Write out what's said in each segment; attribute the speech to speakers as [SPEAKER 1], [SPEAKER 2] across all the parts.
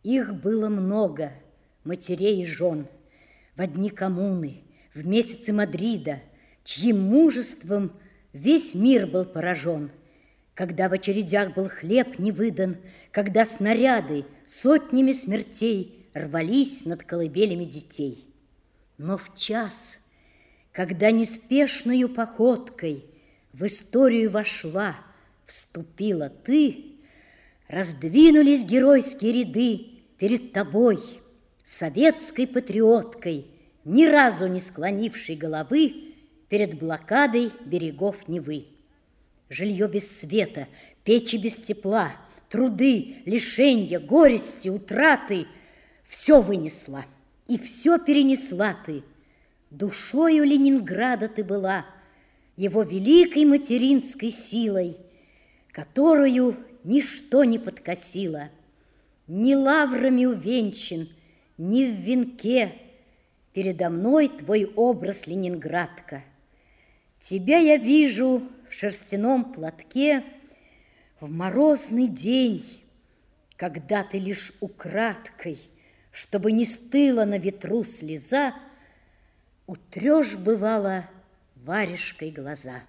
[SPEAKER 1] Их было много, матерей и жен, в дни коммуны, в месяцы Мадрида, чьим мужеством весь мир был поражен, когда в очередях был хлеб не выдан, когда снаряды сотнями смертей рвались над колыбелями детей. Но в час, когда неспешною походкой в историю вошла, вступила ты, раздвинулись геройские ряды перед тобой, советской патриоткой, ни разу не склонившей головы перед блокадой берегов Невы. Жилье без света, печи без тепла, труды, лишенья, горести, утраты — все вынесла и все перенесла ты. Душою Ленинграда ты была, его великой материнской силой, которую ничто не подкосило. Ни лаврами увенчан, ни в венке передо мной твой образ, Ленинградка. Тебя я вижу в шерстяном платке в морозный день, когда ты лишь украдкой, чтобы не стыла на ветру слеза, утрешь, бывало, варежкой глаза.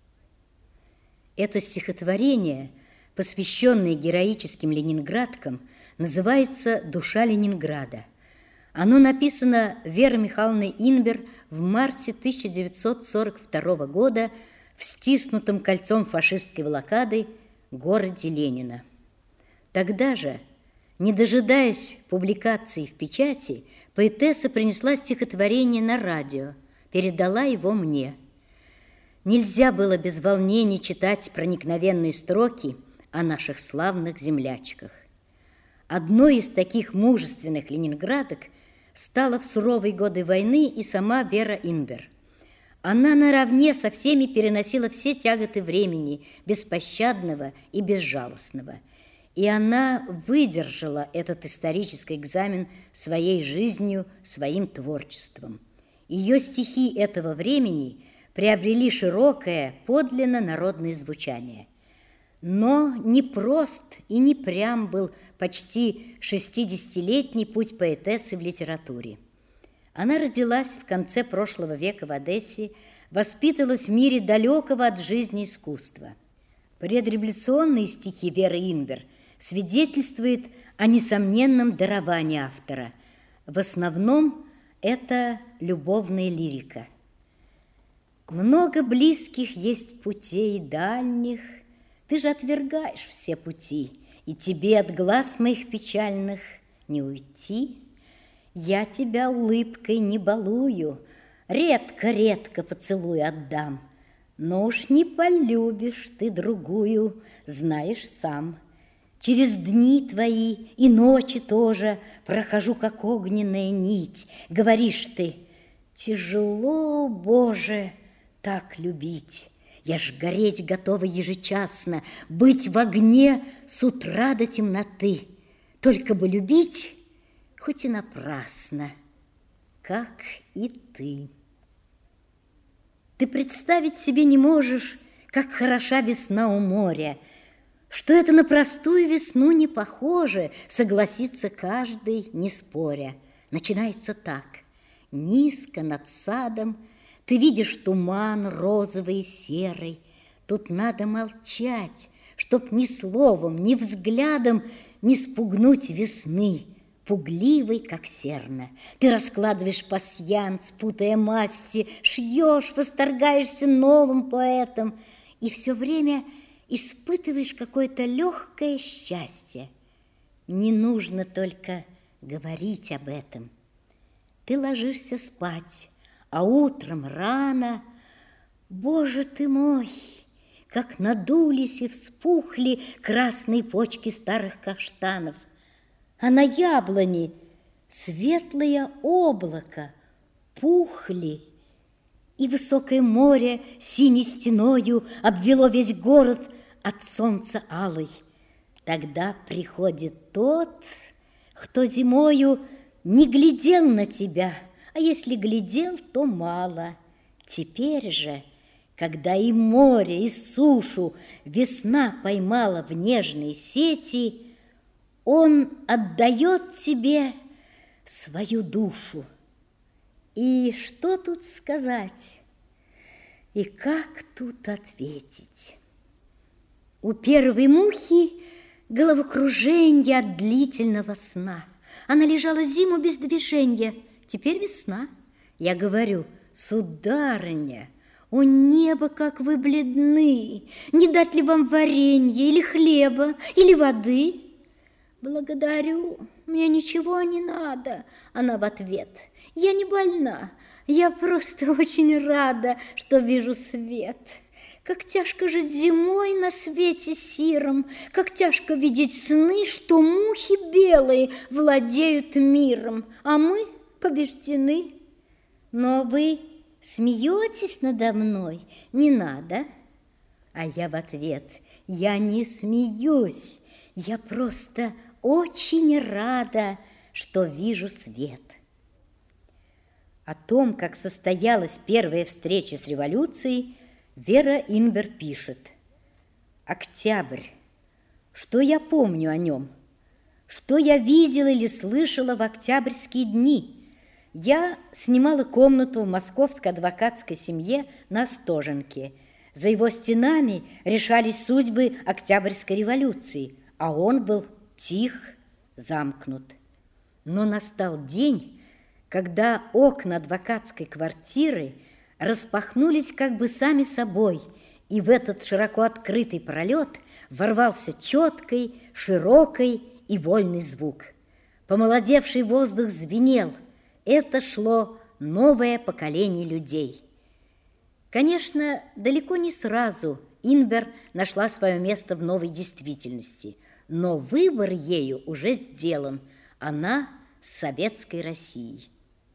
[SPEAKER 1] Это стихотворение, посвященное героическим ленинградкам, называется «Душа Ленинграда». Оно написано Верой Михайловной Инбер в марте 1942 года в стиснутом кольцом фашистской блокады городе Ленина. Тогда же, не дожидаясь публикации в печати, поэтесса принесла стихотворение на радио, передала его мне. Нельзя было без волнения читать проникновенные строки о наших славных землячках. Одной из таких мужественных ленинградок стала в суровые годы войны и сама Вера Инбер. Она наравне со всеми переносила все тяготы времени, беспощадного и безжалостного. И она выдержала этот исторический экзамен своей жизнью, своим творчеством. Ее стихи этого времени приобрели широкое, подлинно народное звучание. Но не прост и не прям был почти 60-летний путь поэтессы в литературе. Она родилась в конце прошлого века в Одессе, воспитывалась в мире далекого от жизни искусства. Предреволюционные стихи Веры Инбер свидетельствуют о несомненном даровании автора. В основном это любовная лирика. Много близких есть путей дальних, ты же отвергаешь все пути, и тебе от глаз моих печальных не уйти. Я тебя улыбкой не балую, редко-редко поцелуй отдам, но уж не полюбишь ты другую, знаешь сам. Через дни твои и ночи тоже прохожу, как огненная нить. Говоришь ты: тяжело, Боже, так любить. Я ж гореть готова ежечасно, быть в огне с утра до темноты. Только бы любить, хоть и напрасно, как и ты. Ты представить себе не можешь, как хороша весна у моря, что это на простую весну не похоже, согласится каждый, не споря. Начинается так: низко над садом ты видишь туман розовый и серый. Тут надо молчать, чтоб ни словом, ни взглядом не спугнуть весны, пугливой, как серна. Ты раскладываешь пасьянс, путая масти, шьешь, восторгаешься новым поэтом и все время испытываешь какое-то легкое счастье. Не нужно только говорить об этом. Ты ложишься спать, а утром рано, Боже ты мой, как надулись и вспухли красные почки старых каштанов, а на яблони светлое облако пухли, и высокое море синей стеною обвело весь город от солнца алый. Тогда приходит тот, кто зимою не глядел на тебя, а если глядел, то мало. Теперь же, когда и море, и сушу весна поймала в нежные сети, Он отдает тебе свою душу. И что тут сказать? И как тут ответить? У первой мухи головокруженье от длительного сна. Она лежала зиму без движения. Теперь весна. Я говорю: сударыня, о небо, как вы бледны! Не дать ли вам варенья или хлеба, или воды? Благодарю, мне ничего не надо. Она в ответ: я не больна, я просто очень рада, что вижу свет. Как тяжко жить зимой на свете сиром, как тяжко видеть сны, что мухи белые владеют миром, а мы побеждены. Но вы смеетесь надо мной? Не надо. А я в ответ: я не смеюсь, я просто очень рада, что вижу свет. О том, как состоялась первая встреча с революцией, Вера Инбер пишет: «Октябрь. Что я помню о нем? Что я видела или слышала в октябрьские дни? Я снимала комнату в московской адвокатской семье на Остоженке. За его стенами решались судьбы Октябрьской революции, а он был тих, замкнут. Но настал день, когда окна адвокатской квартиры распахнулись как бы сами собой, и в этот широко открытый пролет ворвался четкий, широкий и вольный звук. Помолодевший воздух звенел. Это шло новое поколение людей. Конечно, далеко не сразу Инбер нашла свое место в новой действительности, но выбор ею уже сделан. Она с советской Россией.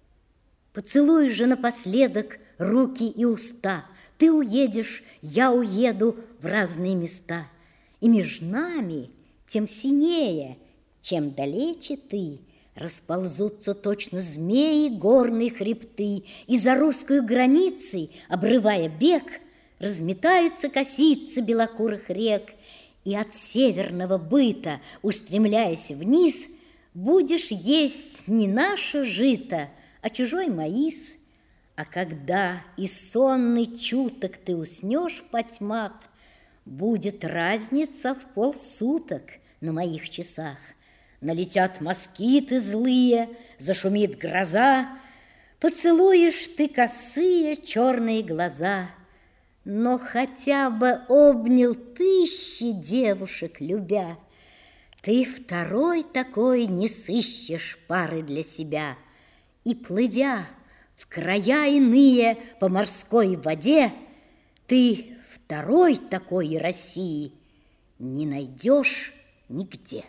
[SPEAKER 1] Поцелуй же напоследок руки и уста. Ты уедешь, я уеду в разные места. И между нами тем синее, чем далече ты, расползутся точно змеи горные хребты, и за русскую границей, обрывая бег, разметаются косицы белокурых рек, и от северного быта, устремляясь вниз, будешь есть не наше жито, а чужой маис. А когда и сонный чуток ты уснешь по тьмах, будет разница в полсуток на моих часах. Налетят москиты злые, зашумит гроза, поцелуешь ты косые черные глаза. Но хотя бы обнял тысячи девушек, любя, ты второй такой не сыщешь пары для себя. И, плывя в края иные по морской воде, ты второй такой России не найдешь нигде.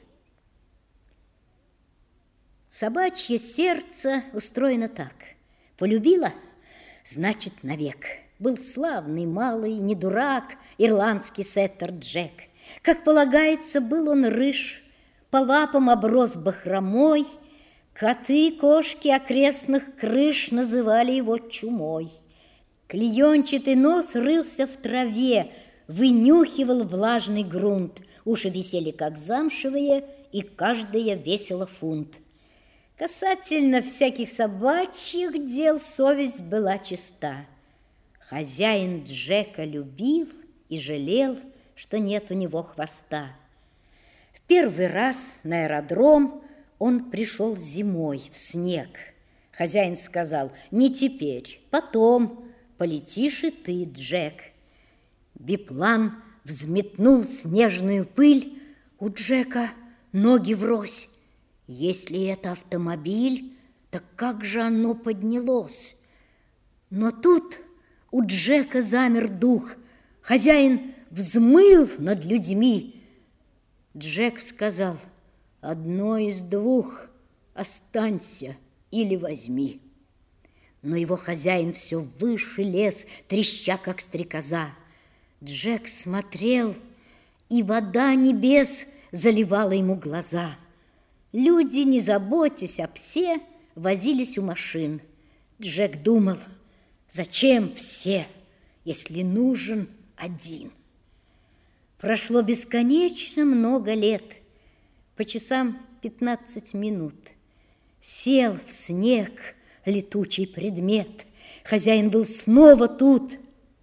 [SPEAKER 1] Собачье сердце устроено так: полюбила, значит, навек. Был славный, малый, не дурак, ирландский сеттер Джек. Как полагается, был он рыж, по лапам оброс бахромой. Коты, кошки окрестных крыш называли его чумой. Клеенчатый нос рылся в траве, вынюхивал влажный грунт. Уши висели, как замшевые, и каждая весила фунт. Касательно всяких собачьих дел совесть была чиста. Хозяин Джека любил и жалел, что нет у него хвоста. В первый раз на аэродром он пришел зимой в снег. Хозяин сказал: не теперь, потом полетишь и ты, Джек. Биплан взметнул снежную пыль, у Джека ноги врозь. Если это автомобиль, так как же оно поднялось? Но тут у Джека замер дух. Хозяин взмыл над людьми. Джек сказал: одно из двух, останься или возьми. Но его хозяин все выше лез, треща, как стрекоза. Джек смотрел, и вода небес заливала ему глаза. Люди, не заботясь о псе, возились у машин. Джек думал: зачем все, если нужен один? Прошло бесконечно много лет. По часам 15 минут. Сел в снег летучий предмет. Хозяин был снова тут.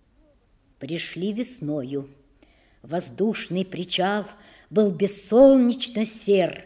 [SPEAKER 1] Пришли весною. Воздушный причал был бессолнечно сер.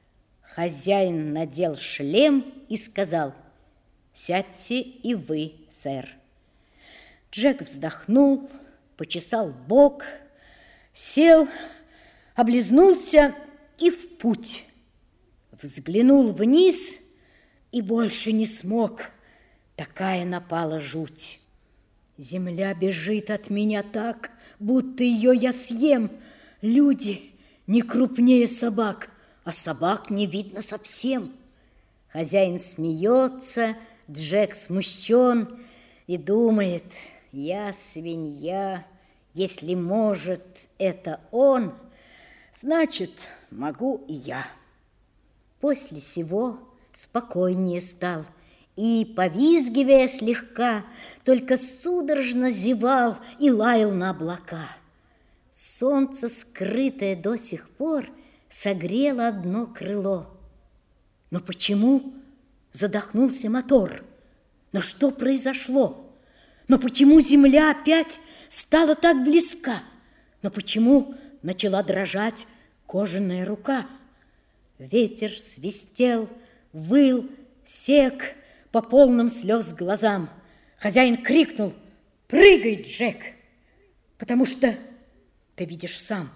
[SPEAKER 1] Хозяин надел шлем и сказал: «Сядьте и вы, сэр». Джек вздохнул, почесал бок, сел, облизнулся и в путь. Взглянул вниз и больше не смог. Такая напала жуть. Земля бежит от меня так, будто ее я съем. Люди не крупнее собак, а собак не видно совсем. Хозяин смеется, Джек смущен и думает: я свинья, если может это он, значит, могу и я. После сего спокойнее стал и, повизгивая слегка, только судорожно зевал и лаял на облака. Солнце, скрытое до сих пор, согрело одно крыло. Но почему задохнулся мотор? Но что произошло? Но почему земля опять стала так близка? Но почему начала дрожать кожаная рука? Ветер свистел, выл, сек по полным слез глазам. Хозяин крикнул: «Прыгай, Джек, потому что ты видишь сам».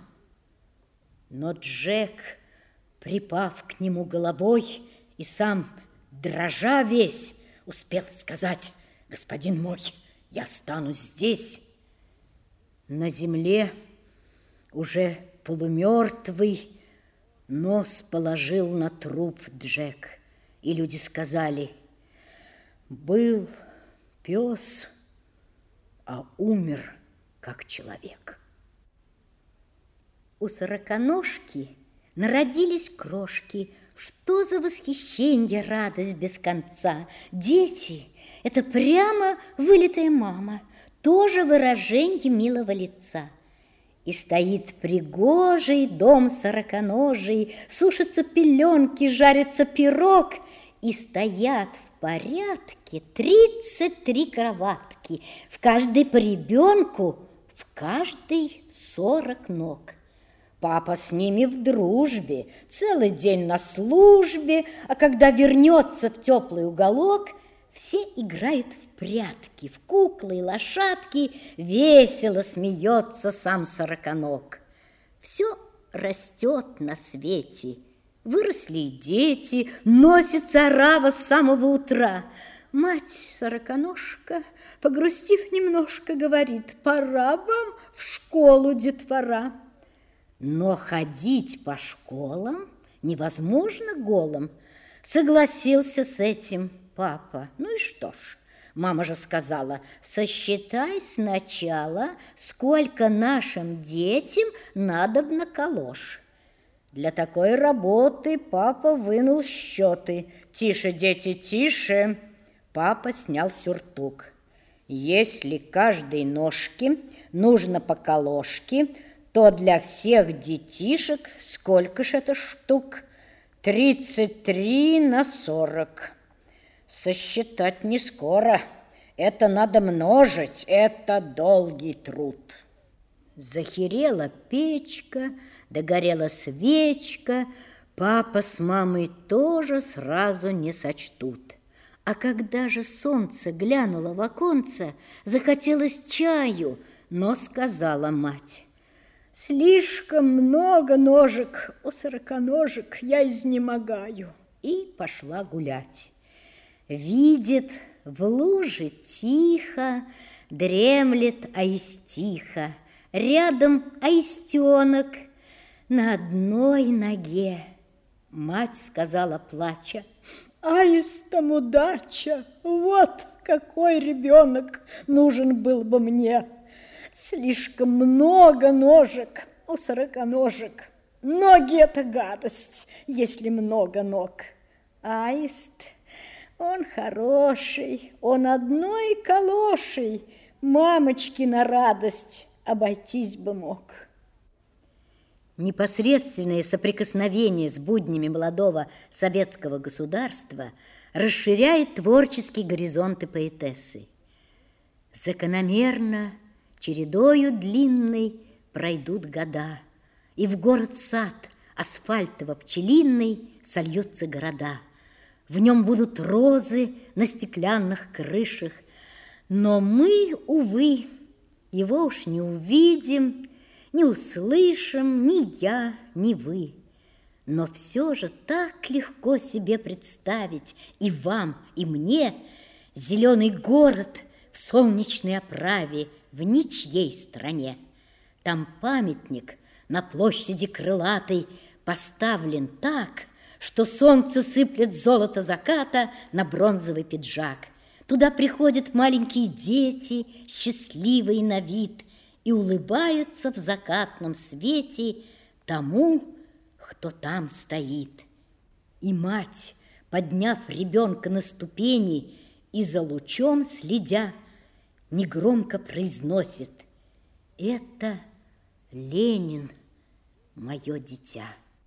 [SPEAKER 1] Но Джек, припав к нему головой и сам, дрожа весь, успел сказать: «Господин мой, я останусь здесь». На земле, уже полумертвый, нос положил на труп Джек, и люди сказали: «Был пес, а умер как человек». У сороконожки народились крошки. Что за восхищение, радость без конца! Дети – это прямо вылитая мама, тоже выражение милого лица. И стоит пригожий дом сороконожий, сушатся пеленки, жарится пирог, и стоят в порядке 33 кроватки, в каждой по ребенку, в каждой 40 ног. Папа с ними в дружбе, целый день на службе, а когда вернется в теплый уголок, все играют в прятки, в куклы и лошадки, весело смеется сам сороконог. Все растет на свете, выросли и дети, носится орава с самого утра. Мать сороконожка, погрустив немножко, говорит: «Пора вам в школу, детвора». Но ходить по школам невозможно голым. Согласился с этим папа. Ну и что ж, мама же сказала: сосчитай сначала, сколько нашим детям надобно калош. Для такой работы папа вынул счеты. Тише, дети, тише. Папа снял сюртук. Если каждой ножке нужно по калошке, то для всех детишек сколько ж это штук? 33 на 40. Сосчитать не скоро. Это надо множить, это долгий труд. Захерела печка, догорела свечка. Папа с мамой тоже сразу не сочтут. А когда же солнце глянуло в оконце, захотелось чаю, но сказала мать: «Слишком много ножек у сороконожек, я изнемогаю». И пошла гулять. Видит, в луже тихо дремлет аистиха, рядом аистенок на одной ноге. Мать сказала, плача: «Аистам удача, вот какой ребенок нужен был бы мне. Слишком много ножек у сороконожек. Ноги – это гадость, если много ног. Аист, он хороший, он одной калошей мамочки на радость обойтись бы мог». Непосредственное соприкосновение с буднями молодого советского государства расширяет творческие горизонты поэтессы. Закономерно, чередою длинной пройдут года, и в город-сад асфальтово-пчелиный сольются города. В нем будут розы на стеклянных крышах, но мы, увы, его уж не увидим, не услышим ни я, ни вы. Но все же так легко себе представить и вам, и мне зеленый город в солнечной оправе в ничьей стране. Там памятник на площади крылатой поставлен так, что солнце сыплет золото заката на бронзовый пиджак. Туда приходят маленькие дети, счастливые на вид, и улыбаются в закатном свете тому, кто там стоит. И мать, подняв ребенка на ступени и за лучом следя, негромко произносит: «Это Ленин, мое дитя».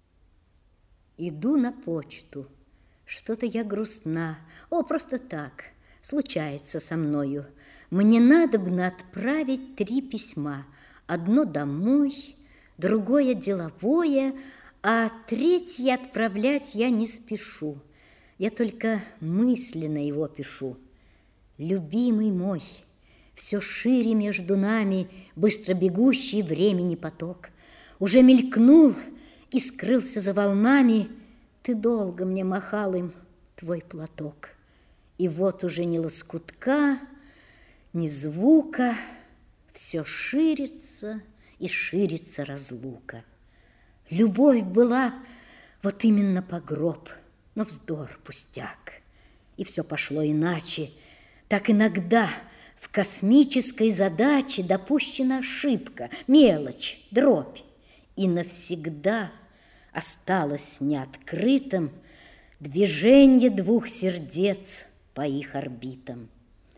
[SPEAKER 1] Иду на почту. Что-то я грустна. Просто так, случается со мною. Мне надобно отправить 3 письма. Одно домой, другое деловое, а 3 отправлять я не спешу. Я только мысленно его пишу. Любимый мой, все шире между нами быстро бегущий времени поток. Уже мелькнул и скрылся за волнами. Ты долго мне махал им твой платок. И вот уже ни лоскутка, ни звука, все ширится и ширится разлука. Любовь была вот именно по гроб, но вздор, пустяк. И все пошло иначе. Так иногда в космической задаче допущена ошибка, мелочь, дробь. И навсегда осталось неоткрытым движение 2 сердец по их орбитам.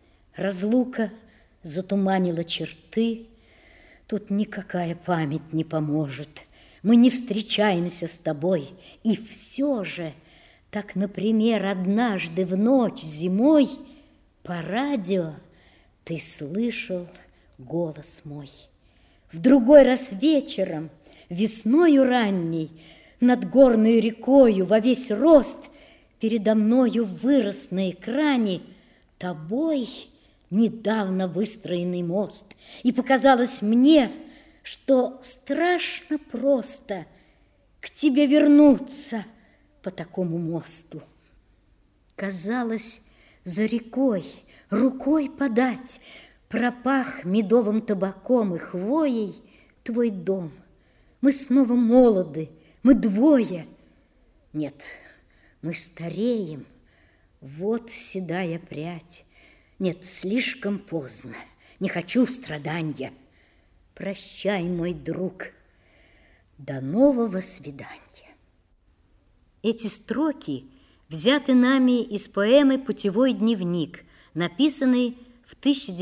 [SPEAKER 1] Разлука затуманила черты, тут никакая память не поможет. Мы не встречаемся с тобой, и все же, так, например, однажды в ночь зимой по радио ты слышал голос мой. В другой раз вечером, весною ранней, над горной рекою во весь рост передо мною вырос на экране тобой недавно выстроенный мост. И показалось мне, что страшно просто к тебе вернуться по такому мосту. Казалось, за рекой рукой подать пропах медовым табаком и хвоей твой дом. Мы снова молоды, мы двое. Нет, мы стареем, вот седая прядь. Нет, слишком поздно, не хочу страдания. Прощай, мой друг, до нового свидания. Эти строки взяты нами из поэмы «Путевой дневник», написанной в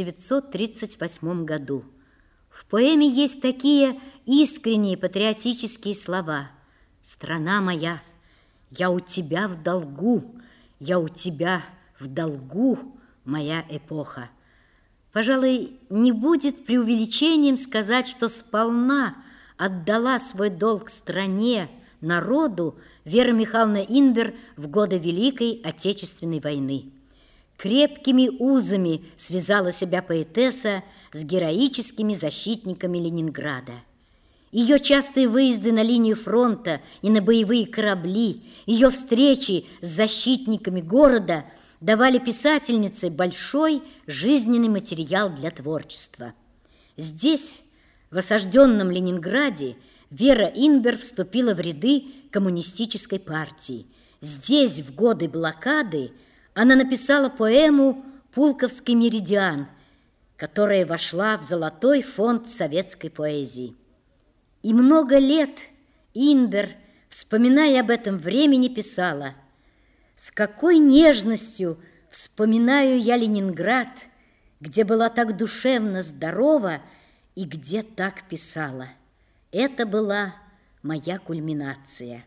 [SPEAKER 1] 1938 году. В поэме есть такие искренние патриотические слова: «Страна моя, я у тебя в долгу, я у тебя в долгу, моя эпоха». Пожалуй, не будет преувеличением сказать, что сполна отдала свой долг стране, народу Вера Михайловна Инбер в годы Великой Отечественной войны. Крепкими узами связала себя поэтесса с героическими защитниками Ленинграда. Ее частые выезды на линию фронта и на боевые корабли, ее встречи с защитниками города давали писательнице большой жизненный материал для творчества. Здесь, в осажденном Ленинграде, Вера Инбер вступила в ряды коммунистической партии. Здесь, в годы блокады, она написала поэму «Пулковский меридиан», которая вошла в золотой фонд советской поэзии. И много лет Инбер, вспоминая об этом времени, писала: «С какой нежностью вспоминаю я Ленинград, где была так душевно здорова и где так писала. Это была моя кульминация.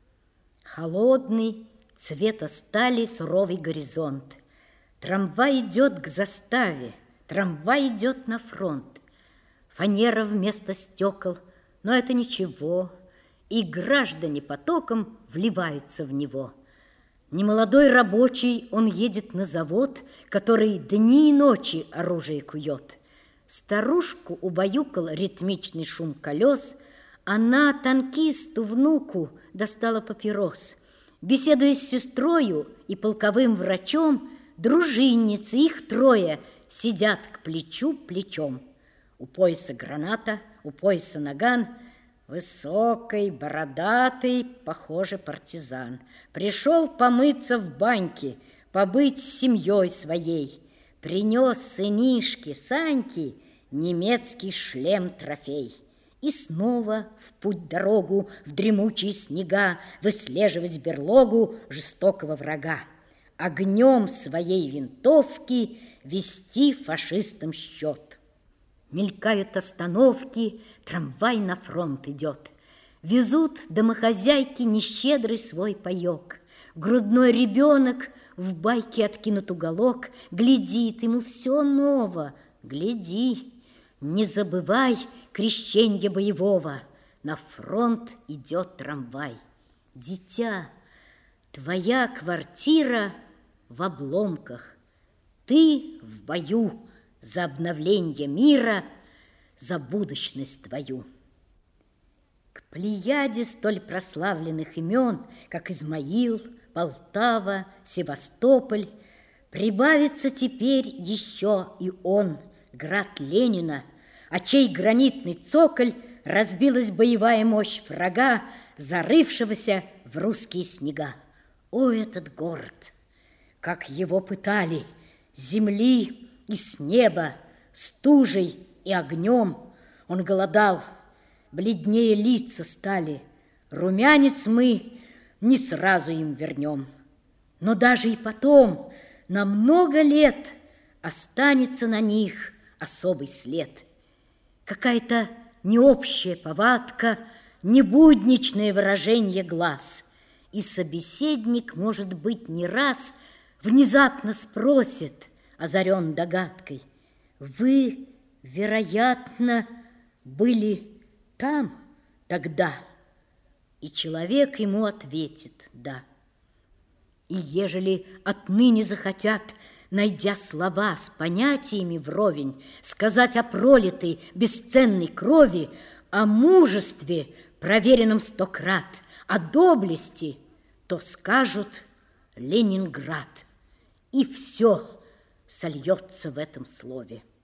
[SPEAKER 1] Холодный, цвета стали суровый горизонт. Трамвай идет к заставе, трамвай идет на фронт. Фанера вместо стекол, но это ничего, и граждане потоком вливаются в него. Немолодой рабочий, он едет на завод, который дни и ночи оружие кует. Старушку убаюкал ритмичный шум колес, она танкисту, внуку, достала папирос. Беседуя с сестрою и полковым врачом, дружинницы, их трое, сидят к плечу плечом. У пояса граната, у пояса наган, высокий, бородатый, похоже, партизан. Пришел помыться в баньке, побыть с семьей своей. Принес сынишке Саньке немецкий шлем-трофей. И снова в путь-дорогу, в дремучие снега, выслеживать берлогу жестокого врага. Огнем своей винтовки вести фашистам счет. Мелькают остановки, трамвай на фронт идет. Везут домохозяйки нещедрый свой паёк. Грудной ребенок в байке откинут уголок, глядит, ему все ново. Гляди, не забывай крещенья боевого. На фронт идет трамвай. Дитя, твоя квартира в обломках. Ты в бою за обновление мира, за будущность твою. К плеяде столь прославленных имен, как Измаил, Полтава, Севастополь, прибавится теперь еще и он, град Ленина, а чей гранитный цоколь разбилась боевая мощь врага, зарывшегося в русские снега. О, этот город! Как его пытали с земли и с неба, стужей и огнем. Он голодал, бледнее лица стали. Румянец мы не сразу им вернем. Но даже и потом, на много лет, останется на них особый след. Какая-то необщая повадка, небудничное выражение глаз. И собеседник, может быть, не раз внезапно спросит, озарен догадкой: вы, вероятно, были там тогда? И человек ему ответит: да. И ежели отныне захотят, найдя слова с понятиями вровень, сказать о пролитой бесценной крови, о мужестве, проверенном 100 крат, о доблести, то скажут Ленинград, и все сольется в этом слове.